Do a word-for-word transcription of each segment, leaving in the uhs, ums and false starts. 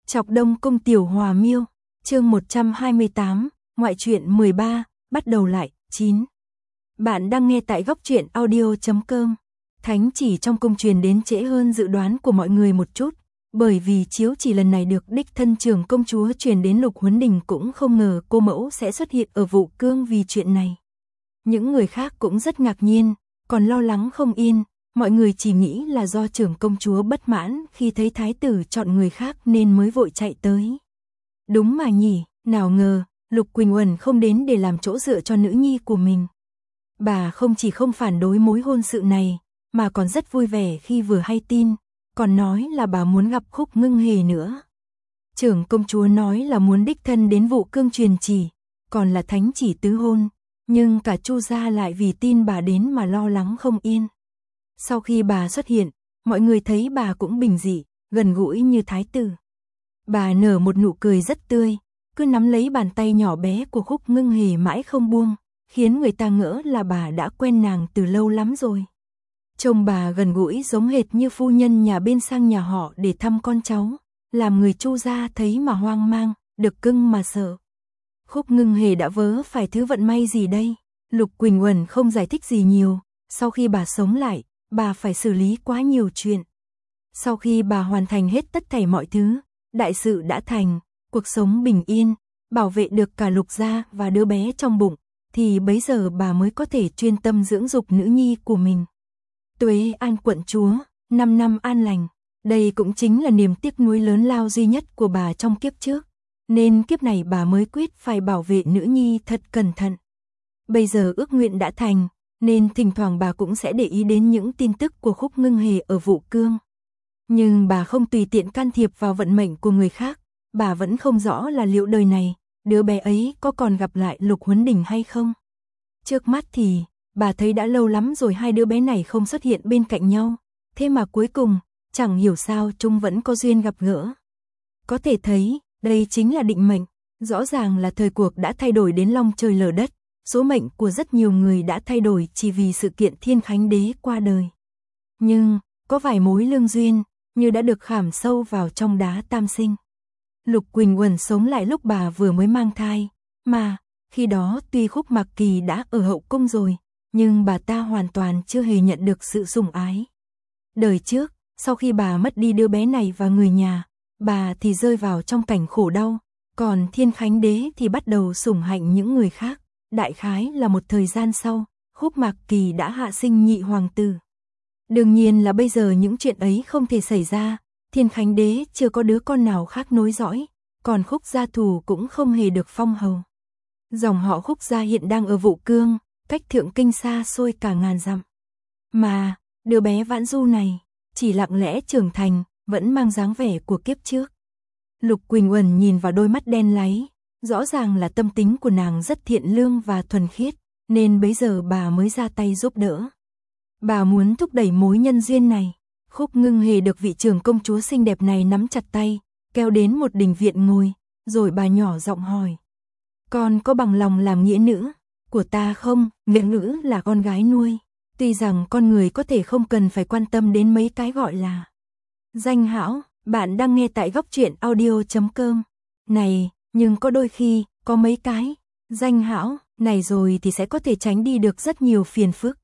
Chọc Đông Cung Tiểu Hòa Miêu, chương một trăm hai mươi tám, ngoại truyện mười ba, bắt đầu lại, chín. Bạn đang nghe tại góc truyện audio chấm com. Thánh chỉ trong cung truyền đến trễ hơn dự đoán của mọi người một chút, bởi vì chiếu chỉ lần này được đích thân trưởng công chúa truyền đến Lục Huấn Đình cũng không ngờ cô mẫu sẽ xuất hiện ở Vũ Cương vì chuyện này. Những người khác cũng rất ngạc nhiên, còn lo lắng không yên, mọi người chỉ nghĩ là do trưởng công chúa bất mãn khi thấy thái tử chọn người khác nên mới vội chạy tới. Đúng mà nhỉ, nào ngờ, Lục Quỳnh Uẩn không đến để làm chỗ dựa cho nữ nhi của mình. Bà không chỉ không phản đối mối hôn sự này, mà còn rất vui vẻ khi vừa hay tin, còn nói là bà muốn gặp Khúc Ngưng Hề nữa. Trưởng công chúa nói là muốn đích thân đến Vũ Cương truyền chỉ, còn là thánh chỉ tứ hôn, nhưng cả Chu gia lại vì tin bà đến mà lo lắng không yên. Sau khi bà xuất hiện, mọi người thấy bà cũng bình dị, gần gũi như thái tử. Bà nở một nụ cười rất tươi, cứ nắm lấy bàn tay nhỏ bé của Khúc Ngưng Hề mãi không buông, khiến người ta ngỡ là bà đã quen nàng từ lâu lắm rồi. Trông bà gần gũi giống hệt như phu nhân nhà bên sang nhà họ để thăm con cháu, làm người Chu gia thấy mà hoang mang, được cưng mà sợ. Khúc Ngưng Hề đã vớ phải thứ vận may gì đây? Lục Quỳnh Uẩn không giải thích gì nhiều, sau khi bà sống lại, bà phải xử lý quá nhiều chuyện. Sau khi bà hoàn thành hết tất thảy mọi thứ, đại sự đã thành, cuộc sống bình yên, bảo vệ được cả Lục gia và đứa bé trong bụng, thì bấy giờ bà mới có thể chuyên tâm dưỡng dục nữ nhi của mình. Tuế an quận chúa, năm năm an lành, đây cũng chính là niềm tiếc nuối lớn lao duy nhất của bà trong kiếp trước, nên kiếp này bà mới quyết phải bảo vệ nữ nhi thật cẩn thận. Bây giờ ước nguyện đã thành, nên thỉnh thoảng bà cũng sẽ để ý đến những tin tức của Khúc Ngưng Hề ở Vũ Cương. Nhưng bà không tùy tiện can thiệp vào vận mệnh của người khác, bà vẫn không rõ là liệu đời này, đứa bé ấy có còn gặp lại Lục Huấn Đình hay không. Trước mắt thì, bà thấy đã lâu lắm rồi hai đứa bé này không xuất hiện bên cạnh nhau, thế mà cuối cùng, chẳng hiểu sao chúng vẫn có duyên gặp gỡ. Có thể thấy, đây chính là định mệnh, rõ ràng là thời cuộc đã thay đổi đến long trời lở đất, số mệnh của rất nhiều người đã thay đổi chỉ vì sự kiện Thiên Khánh Đế qua đời. Nhưng, có vài mối lương duyên, như đã được khảm sâu vào trong đá tam sinh. Lục Quỳnh Uẩn sống lại lúc bà vừa mới mang thai, mà, khi đó tuy Khúc Mạc Kỳ đã ở hậu cung rồi, nhưng bà ta hoàn toàn chưa hề nhận được sự sủng ái. Đời trước, sau khi bà mất đi đứa bé này và người nhà, bà thì rơi vào trong cảnh khổ đau, còn Thiên Khánh Đế thì bắt đầu sủng hạnh những người khác. Đại khái là một thời gian sau, Khúc Mạc Kỳ đã hạ sinh nhị hoàng tử. Đương nhiên là bây giờ những chuyện ấy không thể xảy ra, Thiên Khánh Đế chưa có đứa con nào khác nối dõi, còn Khúc gia thủ cũng không hề được phong hầu. Dòng họ Khúc gia hiện đang ở Vũ Cương, cách Thượng Kinh xa xôi cả ngàn dặm. Mà, đứa bé Vãn Du này, chỉ lặng lẽ trưởng thành, vẫn mang dáng vẻ của kiếp trước. Lục Quỳnh Uẩn nhìn vào đôi mắt đen láy, rõ ràng là tâm tính của nàng rất thiện lương và thuần khiết, nên bấy giờ bà mới ra tay giúp đỡ. Bà muốn thúc đẩy mối nhân duyên này. Khúc Ngưng Hề được vị trưởng công chúa xinh đẹp này nắm chặt tay, kéo đến một đình viện ngồi, rồi bà nhỏ giọng hỏi. Con có bằng lòng làm nghĩa nữ của ta không? Nghĩa nữ là con gái nuôi. Tuy rằng con người có thể không cần phải quan tâm đến mấy cái gọi là danh hão, bạn đang nghe tại góc truyện audio chấm com. Này, nhưng có đôi khi, có mấy cái danh hão này rồi thì sẽ có thể tránh đi được rất nhiều phiền phức.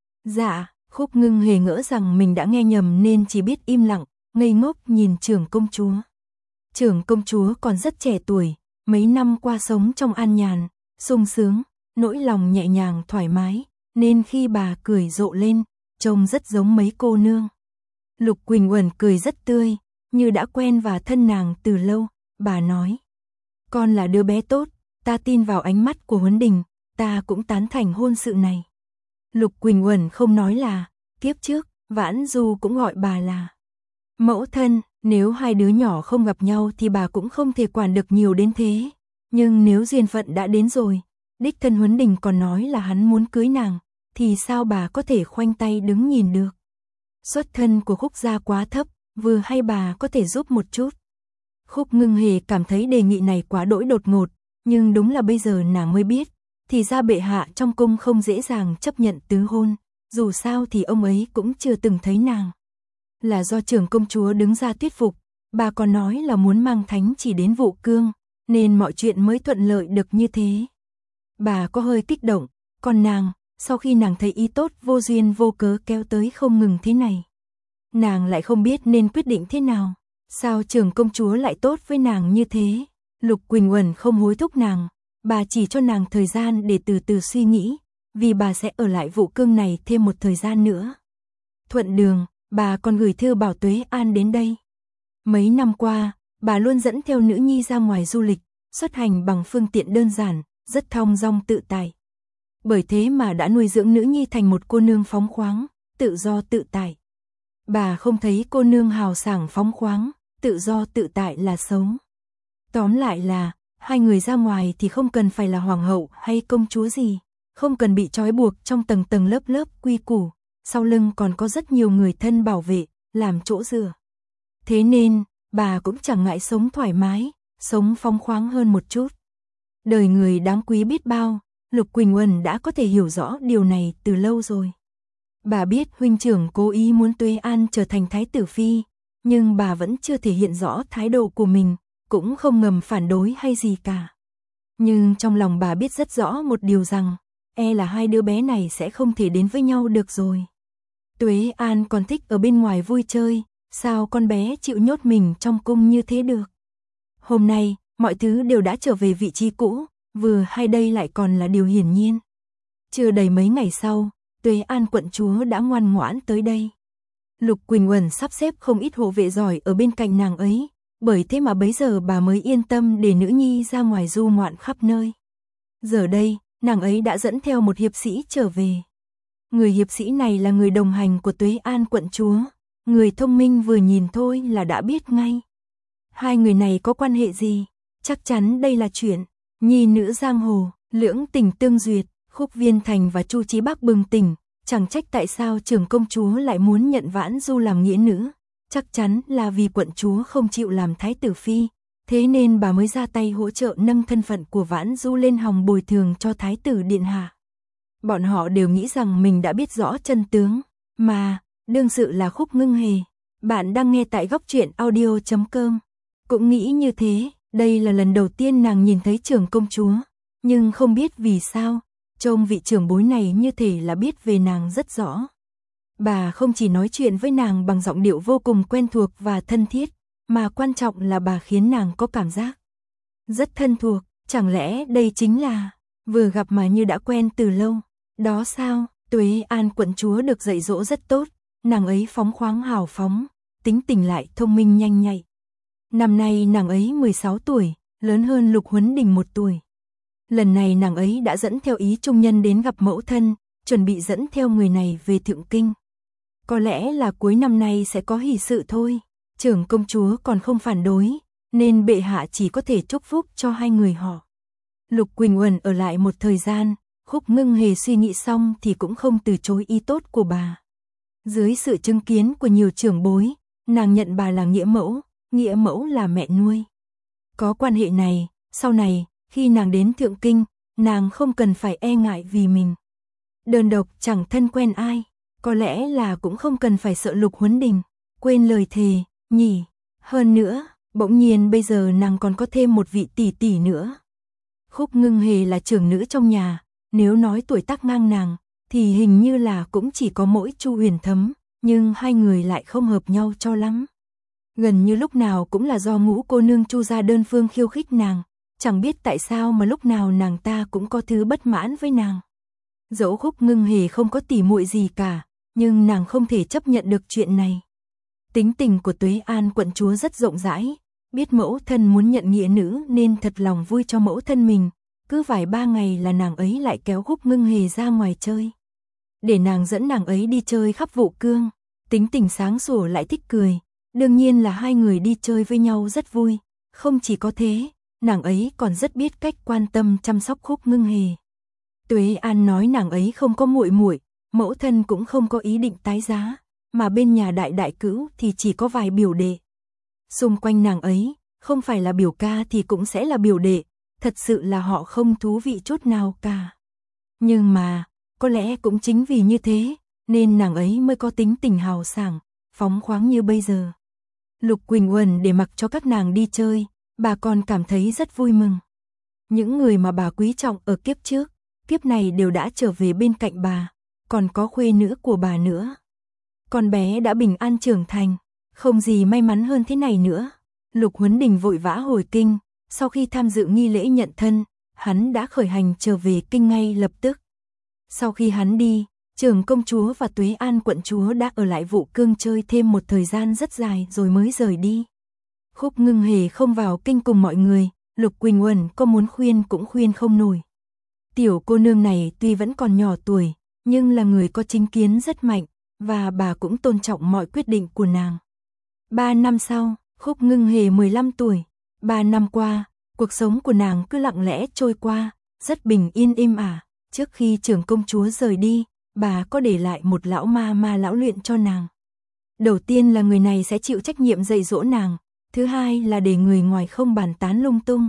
Dạ, Khúc Ngưng Hề ngỡ rằng mình đã nghe nhầm nên chỉ biết im lặng, ngây ngốc nhìn trưởng công chúa. Trưởng công chúa còn rất trẻ tuổi, mấy năm qua sống trong an nhàn, sung sướng, nỗi lòng nhẹ nhàng thoải mái, nên khi bà cười rộ lên, trông rất giống mấy cô nương. Lục Quỳnh Uẩn cười rất tươi, như đã quen và thân nàng từ lâu, bà nói. Con là đứa bé tốt, ta tin vào ánh mắt của Huấn Đình, ta cũng tán thành hôn sự này. Lục Quỳnh Uẩn không nói là, kiếp trước, Vãn Du cũng gọi bà là mẫu thân, nếu hai đứa nhỏ không gặp nhau thì bà cũng không thể quản được nhiều đến thế. Nhưng nếu duyên phận đã đến rồi, đích thân Huấn Đình còn nói là hắn muốn cưới nàng, thì sao bà có thể khoanh tay đứng nhìn được. Xuất thân của Khúc gia quá thấp, vừa hay bà có thể giúp một chút. Khúc Ngưng Hề cảm thấy đề nghị này quá đỗi đột ngột, nhưng đúng là bây giờ nàng mới biết, thì ra bệ hạ trong cung không dễ dàng chấp nhận tứ hôn, dù sao thì ông ấy cũng chưa từng thấy nàng. Là do trưởng công chúa đứng ra thuyết phục, bà còn nói là muốn mang thánh chỉ đến Vũ Cương, nên mọi chuyện mới thuận lợi được như thế. Bà có hơi kích động, còn nàng, sau khi nàng thấy ý tốt vô duyên vô cớ kéo tới không ngừng thế này, nàng lại không biết nên quyết định thế nào. Sao trưởng công chúa lại tốt với nàng như thế? Lục Quỳnh Uẩn không hối thúc nàng, bà chỉ cho nàng thời gian để từ từ suy nghĩ, vì bà sẽ ở lại Vũ Cương này thêm một thời gian nữa. Thuận đường, bà còn gửi thư bảo Tuế An đến đây. Mấy năm qua, bà luôn dẫn theo nữ nhi ra ngoài du lịch, xuất hành bằng phương tiện đơn giản, rất thong dong tự tại. Bởi thế mà đã nuôi dưỡng nữ nhi thành một cô nương phóng khoáng, tự do tự tại. Bà không thấy cô nương hào sảng phóng khoáng, tự do tự tại là xấu. Tóm lại là, hai người ra ngoài thì không cần phải là hoàng hậu hay công chúa gì, không cần bị trói buộc trong tầng tầng lớp lớp quy củ, sau lưng còn có rất nhiều người thân bảo vệ, làm chỗ dựa. Thế nên, bà cũng chẳng ngại sống thoải mái, sống phóng khoáng hơn một chút. Đời người đáng quý biết bao, Lục Quỳnh Uẩn đã có thể hiểu rõ điều này từ lâu rồi. Bà biết huynh trưởng cố ý muốn Tuế An trở thành thái tử phi, nhưng bà vẫn chưa thể hiện rõ thái độ của mình, cũng không ngầm phản đối hay gì cả. Nhưng trong lòng bà biết rất rõ một điều rằng, e là hai đứa bé này sẽ không thể đến với nhau được rồi. Tuế An còn thích ở bên ngoài vui chơi, sao con bé chịu nhốt mình trong cung như thế được. Hôm nay, mọi thứ đều đã trở về vị trí cũ, vừa hay đây lại còn là điều hiển nhiên. Chưa đầy mấy ngày sau, Tuế An quận chúa đã ngoan ngoãn tới đây. Lục Quỳnh Uẩn sắp xếp không ít hộ vệ giỏi ở bên cạnh nàng ấy, bởi thế mà bấy giờ bà mới yên tâm để nữ nhi ra ngoài du ngoạn khắp nơi. Giờ đây, nàng ấy đã dẫn theo một hiệp sĩ trở về. Người hiệp sĩ này là người đồng hành của Tuế An quận chúa, người thông minh vừa nhìn thôi là đã biết ngay. Hai người này có quan hệ gì? Chắc chắn đây là chuyện nhi nữ giang hồ, lưỡng tình tương duyệt. Khúc Viên Thành và Chu Chí Bắc bừng tỉnh, chẳng trách tại sao trưởng công chúa lại muốn nhận Vãn Du làm nghĩa nữ, chắc chắn là vì quận chúa không chịu làm thái tử phi, thế nên bà mới ra tay hỗ trợ nâng thân phận của Vãn Du lên hòng bồi thường cho thái tử điện hạ. Bọn họ đều nghĩ rằng mình đã biết rõ chân tướng, mà, đương sự là Khúc Ngưng Hề. Bạn đang nghe tại góc truyện audio chấm com. Cũng nghĩ như thế, đây là lần đầu tiên nàng nhìn thấy trưởng công chúa, nhưng không biết vì sao, trông vị trưởng bối này như thể là biết về nàng rất rõ. Bà không chỉ nói chuyện với nàng bằng giọng điệu vô cùng quen thuộc và thân thiết, mà quan trọng là bà khiến nàng có cảm giác rất thân thuộc, chẳng lẽ đây chính là vừa gặp mà như đã quen từ lâu. Đó sao? Tuế An quận chúa được dạy dỗ rất tốt, nàng ấy phóng khoáng hào phóng, tính tình lại thông minh nhanh nhạy. Năm nay nàng ấy mười sáu tuổi, lớn hơn Lục Huấn Đình một tuổi. Lần này nàng ấy đã dẫn theo ý trung nhân đến gặp mẫu thân, chuẩn bị dẫn theo người này về Thượng Kinh. Có lẽ là cuối năm nay sẽ có hỷ sự thôi, trưởng công chúa còn không phản đối, nên bệ hạ chỉ có thể chúc phúc cho hai người họ. Lục Quỳnh Uẩn ở lại một thời gian, Khúc Ngưng Hề suy nghĩ xong thì cũng không từ chối ý tốt của bà. Dưới sự chứng kiến của nhiều trưởng bối, nàng nhận bà là nghĩa mẫu, nghĩa mẫu là mẹ nuôi. Có quan hệ này, sau này, khi nàng đến Thượng Kinh, nàng không cần phải e ngại vì mình đơn độc chẳng thân quen ai, có lẽ là cũng không cần phải sợ Lục Huấn Đình quên lời thề, nhỉ. Hơn nữa, bỗng nhiên bây giờ nàng còn có thêm một vị tỷ tỷ nữa. Khúc Ngưng Hề là trưởng nữ trong nhà, nếu nói tuổi tác ngang nàng, thì hình như là cũng chỉ có mỗi Chu Huyền Thấm, nhưng hai người lại không hợp nhau cho lắm. Gần như lúc nào cũng là do Ngũ cô nương Chu gia đơn phương khiêu khích nàng, chẳng biết tại sao mà lúc nào nàng ta cũng có thứ bất mãn với nàng. Dẫu Khúc Ngưng Hề không có tỉ muội gì cả, nhưng nàng không thể chấp nhận được chuyện này. Tính tình của Tuế An quận chúa rất rộng rãi, biết mẫu thân muốn nhận nghĩa nữ nên thật lòng vui cho mẫu thân mình, cứ vài ba ngày là nàng ấy lại kéo Khúc Ngưng Hề ra ngoài chơi. Để nàng dẫn nàng ấy đi chơi khắp Vũ Cương, tính tình sáng sủa lại thích cười, đương nhiên là hai người đi chơi với nhau rất vui, không chỉ có thế, nàng ấy còn rất biết cách quan tâm chăm sóc Khúc Ngưng Hề. Tuế An nói nàng ấy không có muội muội, mẫu thân cũng không có ý định tái giá, mà bên nhà đại đại cữu thì chỉ có vài biểu đệ. Xung quanh nàng ấy, không phải là biểu ca thì cũng sẽ là biểu đệ, thật sự là họ không thú vị chút nào cả. Nhưng mà, có lẽ cũng chính vì như thế, nên nàng ấy mới có tính tình hào sảng, phóng khoáng như bây giờ. Lục Quỳnh Uẩn để mặc cho các nàng đi chơi, bà còn cảm thấy rất vui mừng. Những người mà bà quý trọng ở kiếp trước, kiếp này đều đã trở về bên cạnh bà, còn có khuê nữ của bà nữa. Con bé đã bình an trưởng thành, không gì may mắn hơn thế này nữa. Lục Huấn Đình vội vã hồi kinh, sau khi tham dự nghi lễ nhận thân, hắn đã khởi hành trở về kinh ngay lập tức. Sau khi hắn đi, Trưởng công chúa và Tuế An quận chúa đã ở lại Vũ Cương chơi thêm một thời gian rất dài rồi mới rời đi. Khúc Ngưng Hề không vào kinh cùng mọi người, Lục Quỳnh Uẩn có muốn khuyên cũng khuyên không nổi. Tiểu cô nương này tuy vẫn còn nhỏ tuổi, nhưng là người có chính kiến rất mạnh, và bà cũng tôn trọng mọi quyết định của nàng. Ba năm sau, Khúc Ngưng Hề mười lăm tuổi. Ba năm qua, cuộc sống của nàng cứ lặng lẽ trôi qua, rất bình yên êm ả. Trước khi trưởng công chúa rời đi, bà có để lại một lão ma ma lão luyện cho nàng. Đầu tiên là người này sẽ chịu trách nhiệm dạy dỗ nàng, thứ hai là để người ngoài không bàn tán lung tung.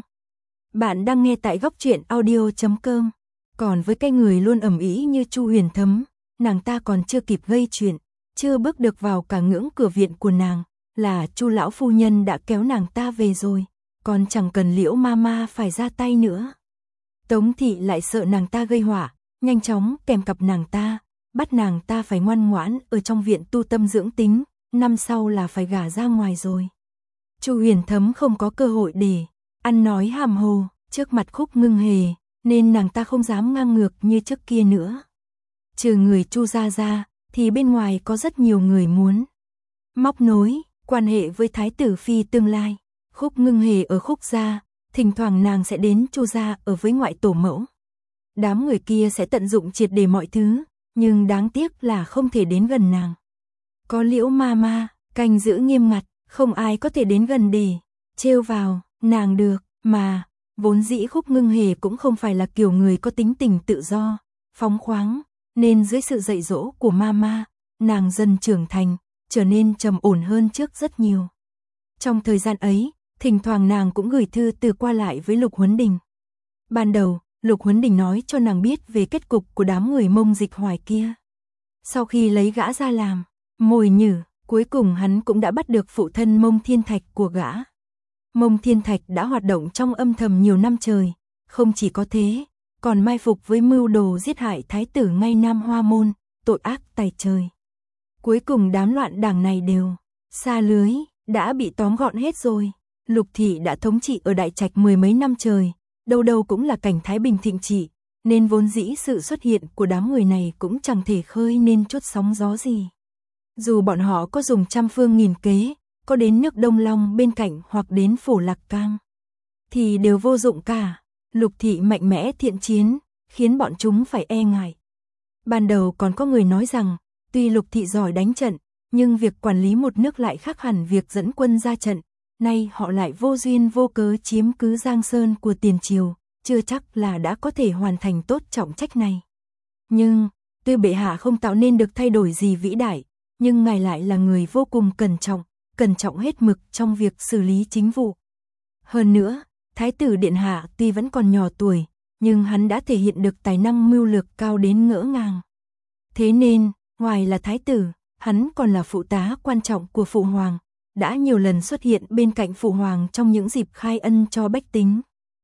Bạn đang nghe tại góc truyện audio chấm com. Còn với cái người luôn ầm ĩ như Chu Huyền Thấm, nàng ta còn chưa kịp gây chuyện, chưa bước được vào cả ngưỡng cửa viện của nàng, là Chu lão phu nhân đã kéo nàng ta về rồi, còn chẳng cần Liễu ma ma phải ra tay nữa. Tống thị lại sợ nàng ta gây họa, nhanh chóng kèm cặp nàng ta, bắt nàng ta phải ngoan ngoãn ở trong viện tu tâm dưỡng tính, năm sau là phải gả ra ngoài rồi. Chu Huyền Thấm không có cơ hội để ăn nói hàm hồ trước mặt Khúc Ngưng Hề, nên nàng ta không dám ngang ngược như trước kia nữa. Trừ người Chu gia ra, thì bên ngoài có rất nhiều người muốn móc nối quan hệ với thái tử phi tương lai. Khúc Ngưng Hề ở Khúc gia, thỉnh thoảng nàng sẽ đến Chu gia ở với ngoại tổ mẫu. Đám người kia sẽ tận dụng triệt để mọi thứ, nhưng đáng tiếc là không thể đến gần nàng. Có Liễu ma ma canh giữ nghiêm ngặt, không ai có thể đến gần để trêu vào nàng được, mà vốn dĩ Khúc Ngưng Hề cũng không phải là kiểu người có tính tình tự do, phóng khoáng, nên dưới sự dạy dỗ của mama, nàng dần trưởng thành, trở nên trầm ổn hơn trước rất nhiều. Trong thời gian ấy, thỉnh thoảng nàng cũng gửi thư từ qua lại với Lục Huấn Đình. Ban đầu, Lục Huấn Đình nói cho nàng biết về kết cục của đám người Mông Dịch Hoài kia. Sau khi lấy gã ra làm mồi nhử, cuối cùng hắn cũng đã bắt được phụ thân Mông Thiên Thạch của gã. Mông Thiên Thạch đã hoạt động trong âm thầm nhiều năm trời, không chỉ có thế, còn mai phục với mưu đồ giết hại thái tử ngay Nam Hoa Môn, tội ác tày trời. Cuối cùng đám loạn đảng này đều xa lưới, đã bị tóm gọn hết rồi. Lục thị đã thống trị ở Đại Trạch mười mấy năm trời, đâu đâu cũng là cảnh thái bình thịnh trị, nên vốn dĩ sự xuất hiện của đám người này cũng chẳng thể khơi nên chút sóng gió gì. Dù bọn họ có dùng trăm phương nghìn kế, có đến nước Đông Long bên cạnh hoặc đến Phổ Lạc Cang, thì đều vô dụng cả. Lục thị mạnh mẽ thiện chiến, khiến bọn chúng phải e ngại. Ban đầu còn có người nói rằng, tuy Lục thị giỏi đánh trận, nhưng việc quản lý một nước lại khác hẳn việc dẫn quân ra trận. Nay họ lại vô duyên vô cớ chiếm cứ Giang Sơn của tiền triều, chưa chắc là đã có thể hoàn thành tốt trọng trách này. Nhưng, tuy bệ hạ không tạo nên được thay đổi gì vĩ đại, nhưng ngài lại là người vô cùng cẩn trọng, cẩn trọng hết mực trong việc xử lý chính vụ. Hơn nữa, Thái tử Điện Hạ tuy vẫn còn nhỏ tuổi, nhưng hắn đã thể hiện được tài năng mưu lược cao đến ngỡ ngàng. Thế nên, ngoài là Thái tử, hắn còn là phụ tá quan trọng của Phụ Hoàng, đã nhiều lần xuất hiện bên cạnh Phụ Hoàng trong những dịp khai ân cho bách tính.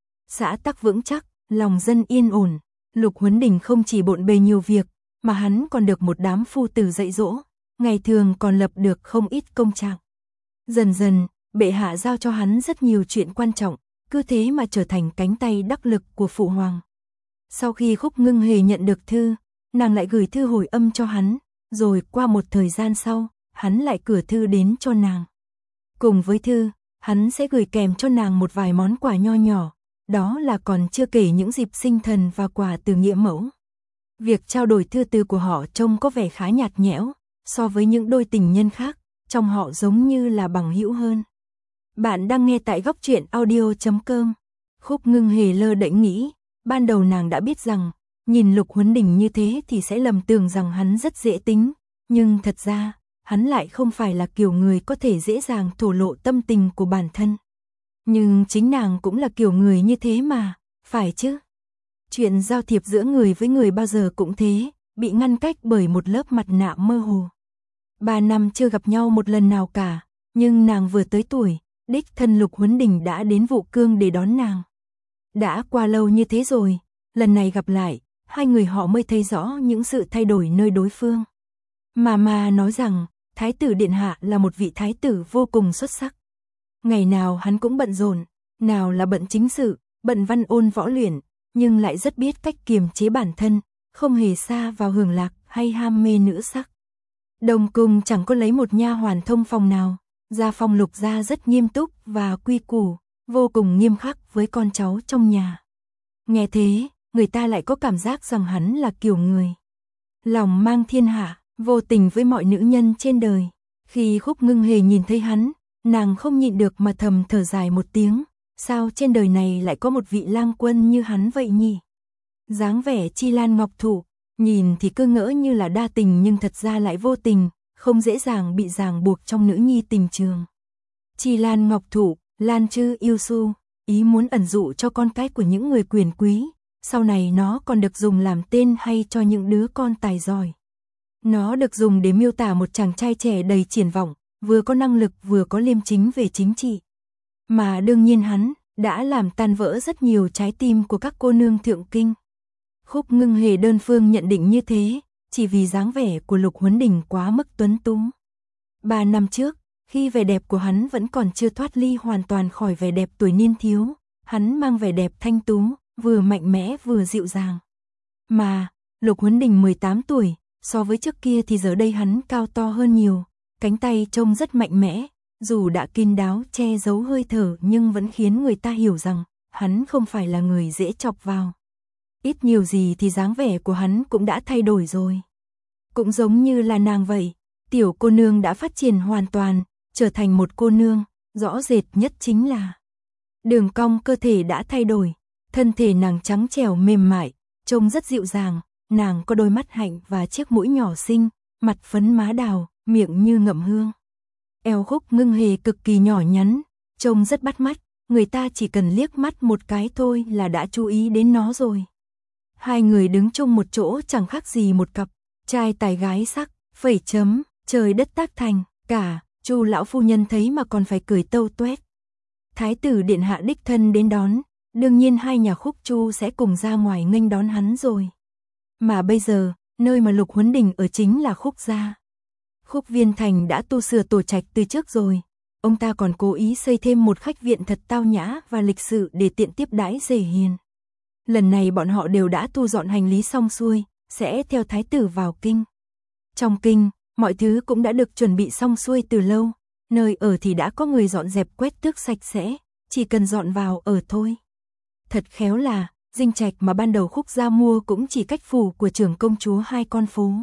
Xã tắc vững chắc, lòng dân yên ổn, Lục Huấn Đình không chỉ bộn bề nhiều việc, mà hắn còn được một đám phu tử dạy dỗ, ngày thường còn lập được không ít công trạng. Dần dần, bệ hạ giao cho hắn rất nhiều chuyện quan trọng, cứ thế mà trở thành cánh tay đắc lực của Phụ Hoàng. Sau khi Khúc Ngưng Hề nhận được thư, nàng lại gửi thư hồi âm cho hắn, rồi qua một thời gian sau, hắn lại gửi thư đến cho nàng. Cùng với thư, hắn sẽ gửi kèm cho nàng một vài món quà nho nhỏ, đó là còn chưa kể những dịp sinh thần và quà từ nghĩa mẫu. Việc trao đổi thư từ của họ trông có vẻ khá nhạt nhẽo, so với những đôi tình nhân khác, trong họ giống như là bằng hữu hơn. Bạn đang nghe tại góc truyện audio chấm com. Khúc Ngưng Hề lơ đễnh nghĩ, ban đầu nàng đã biết rằng, nhìn Lục Huấn Đình như thế thì sẽ lầm tưởng rằng hắn rất dễ tính, nhưng thật ra, hắn lại không phải là kiểu người có thể dễ dàng thổ lộ tâm tình của bản thân. Nhưng chính nàng cũng là kiểu người như thế mà, phải chứ? Chuyện giao thiệp giữa người với người bao giờ cũng thế, bị ngăn cách bởi một lớp mặt nạ mơ hồ. Ba năm chưa gặp nhau một lần nào cả, nhưng nàng vừa tới tuổi, đích thân Lục Huấn Đình đã đến Vũ Cương để đón nàng. Đã qua lâu như thế rồi, lần này gặp lại, hai người họ mới thấy rõ những sự thay đổi nơi đối phương. Mà mà nói rằng, Thái tử Điện Hạ là một vị thái tử vô cùng xuất sắc. Ngày nào hắn cũng bận rộn, nào là bận chính sự, bận văn ôn võ luyện, nhưng lại rất biết cách kiềm chế bản thân, không hề sa vào hưởng lạc hay ham mê nữ sắc. Đông cung chẳng có lấy một nha hoàn thông phòng nào, gia phong Lục gia rất nghiêm túc và quy củ, vô cùng nghiêm khắc với con cháu trong nhà. Nghe thế, người ta lại có cảm giác rằng hắn là kiểu người lòng mang thiên hạ, vô tình với mọi nữ nhân trên đời. Khi Khúc Ngưng Hề nhìn thấy hắn, nàng không nhịn được mà thầm thở dài một tiếng, sao trên đời này lại có một vị lang quân như hắn vậy nhỉ? Dáng vẻ chi lan ngọc thụ, nhìn thì cứ ngỡ như là đa tình nhưng thật ra lại vô tình, không dễ dàng bị ràng buộc trong nữ nhi tình trường. Chi lan ngọc thụ, lan chư yêu su, ý muốn ẩn dụ cho con cái của những người quyền quý, sau này nó còn được dùng làm tên hay cho những đứa con tài giỏi. Nó được dùng để miêu tả một chàng trai trẻ đầy triển vọng, vừa có năng lực vừa có liêm chính về chính trị. Mà đương nhiên hắn đã làm tan vỡ rất nhiều trái tim của các cô nương thượng kinh. Khúc Ngưng Hề đơn phương nhận định như thế, chỉ vì dáng vẻ của Lục Huấn Đình quá mức tuấn tú. Ba năm trước, khi vẻ đẹp của hắn vẫn còn chưa thoát ly hoàn toàn khỏi vẻ đẹp tuổi niên thiếu, hắn mang vẻ đẹp thanh tú, vừa mạnh mẽ vừa dịu dàng. Mà, Lục Huấn Đình mười tám tuổi, so với trước kia thì giờ đây hắn cao to hơn nhiều, cánh tay trông rất mạnh mẽ, dù đã kín đáo che giấu hơi thở nhưng vẫn khiến người ta hiểu rằng hắn không phải là người dễ chọc vào. Ít nhiều gì thì dáng vẻ của hắn cũng đã thay đổi rồi. Cũng giống như là nàng vậy, tiểu cô nương đã phát triển hoàn toàn, trở thành một cô nương, rõ rệt nhất chính là đường cong cơ thể đã thay đổi, thân thể nàng trắng trẻo mềm mại, trông rất dịu dàng, nàng có đôi mắt hạnh và chiếc mũi nhỏ xinh, mặt phấn má đào, miệng như ngậm hương. Eo Khúc Ngưng Hề cực kỳ nhỏ nhắn, trông rất bắt mắt, người ta chỉ cần liếc mắt một cái thôi là đã chú ý đến nó rồi. Hai người đứng chung một chỗ chẳng khác gì một cặp trai tài gái sắc, phẩy chấm, trời đất tác thành, cả Chu lão phu nhân thấy mà còn phải cười tâu tuét. Thái tử Điện Hạ đích thân đến đón, đương nhiên hai nhà Khúc Chu sẽ cùng ra ngoài nghênh đón hắn rồi. Mà bây giờ, nơi mà Lục Huấn Đình ở chính là Khúc gia. Khúc Viên Thành đã tu sửa tổ trạch từ trước rồi, ông ta còn cố ý xây thêm một khách viện thật tao nhã và lịch sự để tiện tiếp đãi Dề Hiền. Lần này bọn họ đều đã thu dọn hành lý xong xuôi, sẽ theo thái tử vào kinh. Trong kinh, mọi thứ cũng đã được chuẩn bị xong xuôi từ lâu, nơi ở thì đã có người dọn dẹp quét tước sạch sẽ, chỉ cần dọn vào ở thôi. Thật khéo là, dinh trạch mà ban đầu Khúc gia mua cũng chỉ cách phủ của trưởng công chúa hai con phố.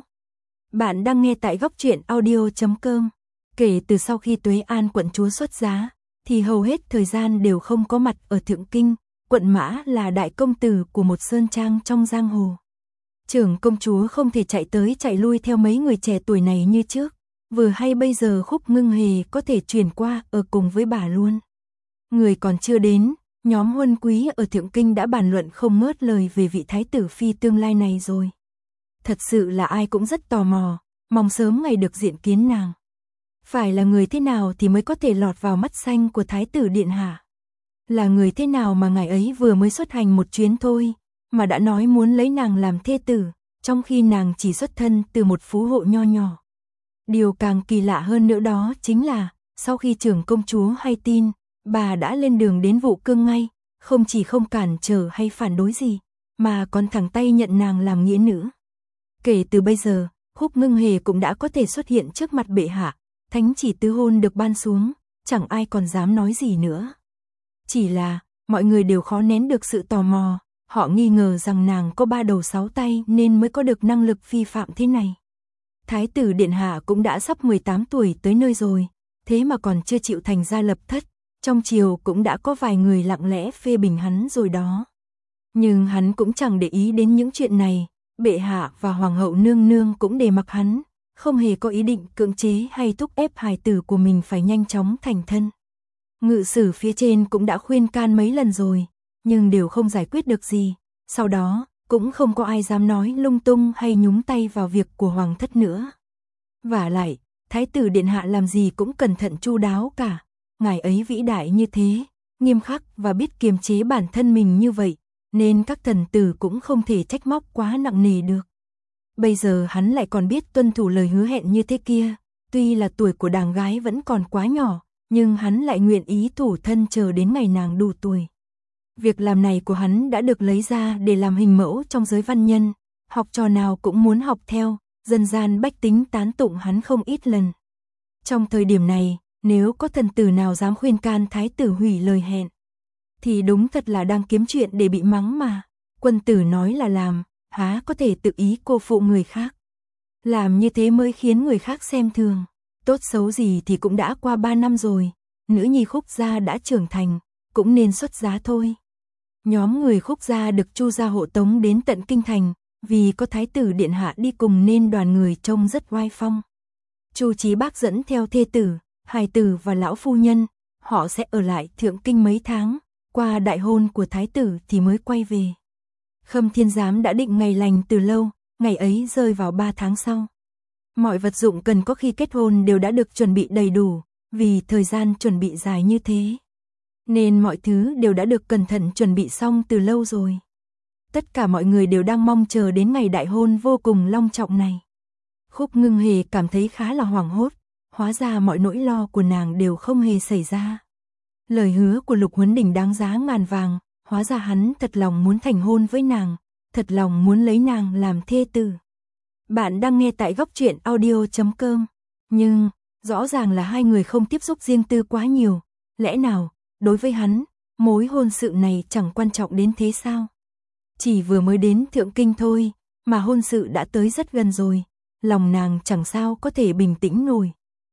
Bạn đang nghe tại góc truyện audio chấm com. Kể từ sau khi Tuế An quận chúa xuất giá, thì hầu hết thời gian đều không có mặt ở Thượng Kinh, quận Mã là đại công tử của một sơn trang trong giang hồ. Trưởng công chúa không thể chạy tới chạy lui theo mấy người trẻ tuổi này như trước, vừa hay bây giờ Khúc Ngưng Hề có thể chuyển qua ở cùng với bà luôn. Người còn chưa đến, nhóm huân quý ở Thượng Kinh đã bàn luận không ngớt lời về vị thái tử phi tương lai này rồi. Thật sự là ai cũng rất tò mò, mong sớm ngày được diện kiến nàng. Phải là người thế nào thì mới có thể lọt vào mắt xanh của thái tử Điện Hạ? Là người thế nào mà ngài ấy vừa mới xuất hành một chuyến thôi, mà đã nói muốn lấy nàng làm thê tử, trong khi nàng chỉ xuất thân từ một phú hộ nho nhỏ. Điều càng kỳ lạ hơn nữa đó chính là, sau khi trưởng công chúa hay tin, bà đã lên đường đến Vũ Cương ngay, không chỉ không cản trở hay phản đối gì, mà còn thẳng tay nhận nàng làm nghĩa nữ. Kể từ bây giờ, Khúc Ngưng Hề cũng đã có thể xuất hiện trước mặt bệ hạ, thánh chỉ tứ hôn được ban xuống, chẳng ai còn dám nói gì nữa. Chỉ là, mọi người đều khó nén được sự tò mò, họ nghi ngờ rằng nàng có ba đầu sáu tay nên mới có được năng lực phi phạm thế này. Thái tử Điện Hạ cũng đã sắp mười tám tuổi tới nơi rồi, thế mà còn chưa chịu thành gia lập thất, trong triều cũng đã có vài người lặng lẽ phê bình hắn rồi đó. Nhưng hắn cũng chẳng để ý đến những chuyện này, bệ hạ và hoàng hậu nương nương cũng để mặc hắn, không hề có ý định cưỡng chế hay thúc ép hài tử của mình phải nhanh chóng thành thân. Ngự sử phía trên cũng đã khuyên can mấy lần rồi, nhưng đều không giải quyết được gì, sau đó cũng không có ai dám nói lung tung hay nhúng tay vào việc của hoàng thất nữa. Vả lại, Thái tử điện hạ làm gì cũng cẩn thận chu đáo cả, ngài ấy vĩ đại như thế, nghiêm khắc và biết kiềm chế bản thân mình như vậy, nên các thần tử cũng không thể trách móc quá nặng nề được. Bây giờ hắn lại còn biết tuân thủ lời hứa hẹn như thế kia, tuy là tuổi của đàng gái vẫn còn quá nhỏ, nhưng hắn lại nguyện ý thủ thân chờ đến ngày nàng đủ tuổi. Việc làm này của hắn đã được lấy ra để làm hình mẫu trong giới văn nhân, học trò nào cũng muốn học theo, dân gian bách tính tán tụng hắn không ít lần. Trong thời điểm này, nếu có thần tử nào dám khuyên can thái tử hủy lời hẹn, thì đúng thật là đang kiếm chuyện để bị mắng mà. Quân tử nói là làm, há có thể tự ý cô phụ người khác. Làm như thế mới khiến người khác xem thường. Tốt xấu gì thì cũng đã qua ba năm rồi, nữ nhi Khúc gia đã trưởng thành, cũng nên xuất giá thôi. Nhóm người Khúc gia được Chu gia hộ tống đến tận kinh thành, vì có thái tử điện hạ đi cùng nên đoàn người trông rất oai phong. Chu Chí Bác dẫn theo thê tử, hài tử và lão phu nhân, họ sẽ ở lại Thượng Kinh mấy tháng, qua đại hôn của thái tử thì mới quay về. Khâm Thiên Giám đã định ngày lành từ lâu, ngày ấy rơi vào ba tháng sau. Mọi vật dụng cần có khi kết hôn đều đã được chuẩn bị đầy đủ, vì thời gian chuẩn bị dài như thế, nên mọi thứ đều đã được cẩn thận chuẩn bị xong từ lâu rồi. Tất cả mọi người đều đang mong chờ đến ngày đại hôn vô cùng long trọng này. Khúc Ngưng Hề cảm thấy khá là hoảng hốt, hóa ra mọi nỗi lo của nàng đều không hề xảy ra. Lời hứa của Lục Huấn Đình đáng giá ngàn vàng, hóa ra hắn thật lòng muốn thành hôn với nàng, thật lòng muốn lấy nàng làm thê tử. Bạn đang nghe tại góc truyện audio chấm com, nhưng rõ ràng là hai người không tiếp xúc riêng tư quá nhiều, lẽ nào đối với hắn, mối hôn sự này chẳng quan trọng đến thế sao? Chỉ vừa mới đến Thượng Kinh thôi, mà hôn sự đã tới rất gần rồi, lòng nàng chẳng sao có thể bình tĩnh nổi.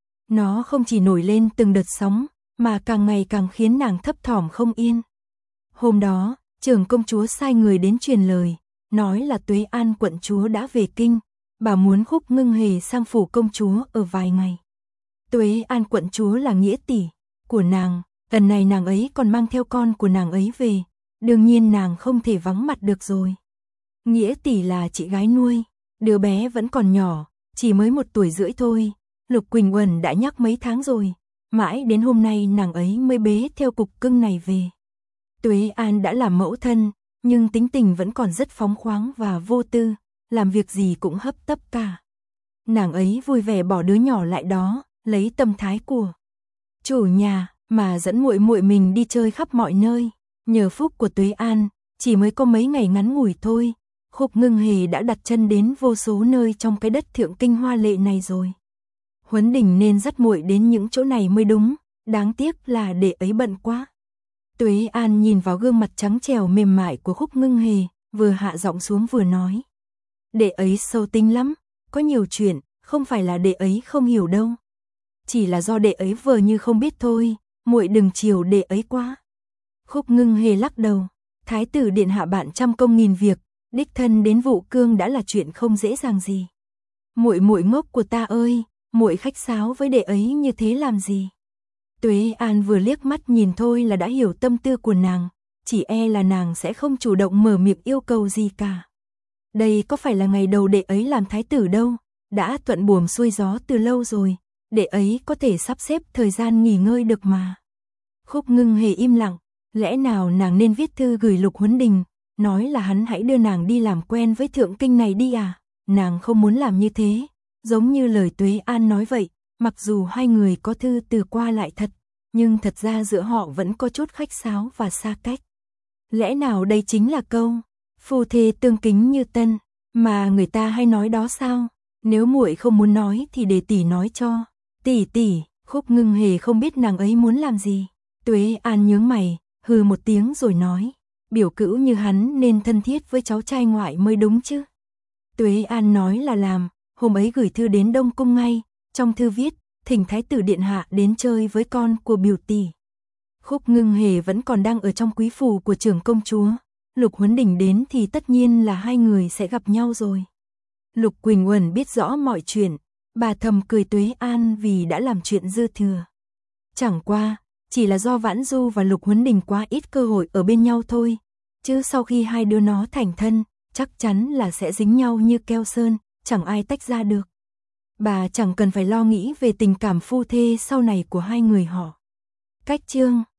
Nó không chỉ nổi lên từng đợt sóng, mà càng ngày càng khiến nàng thấp thỏm không yên. Hôm đó, trưởng công chúa sai người đến truyền lời, nói là Tuế An quận chúa đã về kinh, bà muốn Khúc Ngưng Hề sang phủ công chúa ở vài ngày. Tuế An quận chúa là nghĩa tỷ của nàng, lần này nàng ấy còn mang theo con của nàng ấy về, đương nhiên nàng không thể vắng mặt được rồi. Nghĩa tỷ là chị gái nuôi, đứa bé vẫn còn nhỏ, chỉ mới một tuổi rưỡi thôi, Lục Quỳnh Uẩn đã nhắc mấy tháng rồi, mãi đến hôm nay nàng ấy mới bế theo cục cưng này về. Tuế An đã làm mẫu thân, nhưng tính tình vẫn còn rất phóng khoáng và vô tư, làm việc gì cũng hấp tấp cả. Nàng ấy vui vẻ bỏ đứa nhỏ lại đó, lấy tâm thái của chủ nhà mà dẫn muội muội mình đi chơi khắp mọi nơi. Nhờ phúc của Tuế An, chỉ mới có mấy ngày ngắn ngủi thôi, Khúc Ngưng Hề đã đặt chân đến vô số nơi trong cái đất Thượng Kinh hoa lệ này rồi. Huấn Đình nên dắt muội đến những chỗ này mới đúng, đáng tiếc là đệ ấy bận quá. Tuế An nhìn vào gương mặt trắng trẻo mềm mại của Khúc Ngưng Hề, vừa hạ giọng xuống vừa nói. Đệ ấy sâu tính lắm, có nhiều chuyện, không phải là đệ ấy không hiểu đâu. Chỉ là do đệ ấy vờ như không biết thôi, muội đừng chiều đệ ấy quá. Khúc Ngưng Hề lắc đầu, thái tử điện hạ bạn trăm công nghìn việc, đích thân đến Vũ Cương đã là chuyện không dễ dàng gì. Muội muội ngốc của ta ơi, muội khách sáo với đệ ấy như thế làm gì? Tuế An vừa liếc mắt nhìn thôi là đã hiểu tâm tư của nàng, chỉ e là nàng sẽ không chủ động mở miệng yêu cầu gì cả. Đây có phải là ngày đầu đệ ấy làm thái tử đâu, đã thuận buồm xuôi gió từ lâu rồi, đệ ấy có thể sắp xếp thời gian nghỉ ngơi được mà. Khúc Ngưng Hề im lặng, lẽ nào nàng nên viết thư gửi Lục Huấn Đình, nói là hắn hãy đưa nàng đi làm quen với Thượng Kinh này đi à? Nàng không muốn làm như thế, giống như lời Tuế An nói vậy, mặc dù hai người có thư từ qua lại thật, nhưng thật ra giữa họ vẫn có chút khách sáo và xa cách. Lẽ nào đây chính là câu phu thê tương kính như tân mà người ta hay nói đó sao? Nếu muội không muốn nói thì để tỷ nói cho. Tỷ tỷ, Khúc Ngưng Hề không biết nàng ấy muốn làm gì. Tuế An nhướng mày, hừ một tiếng rồi nói, biểu cữu như hắn nên thân thiết với cháu trai ngoại mới đúng chứ. Tuế An nói là làm, hôm ấy gửi thư đến Đông Cung ngay, trong thư viết, thỉnh thái tử điện hạ đến chơi với con của biểu tỷ. Khúc Ngưng Hề vẫn còn đang ở trong quý phủ của trưởng công chúa, Lục Huấn Đình đến thì tất nhiên là hai người sẽ gặp nhau rồi. Lục Quỳnh Uẩn biết rõ mọi chuyện, bà thầm cười Tuế An vì đã làm chuyện dư thừa. Chẳng qua, chỉ là do Vãn Du và Lục Huấn Đình quá ít cơ hội ở bên nhau thôi, chứ sau khi hai đứa nó thành thân, chắc chắn là sẽ dính nhau như keo sơn, chẳng ai tách ra được. Bà chẳng cần phải lo nghĩ về tình cảm phu thê sau này của hai người họ. Cách chương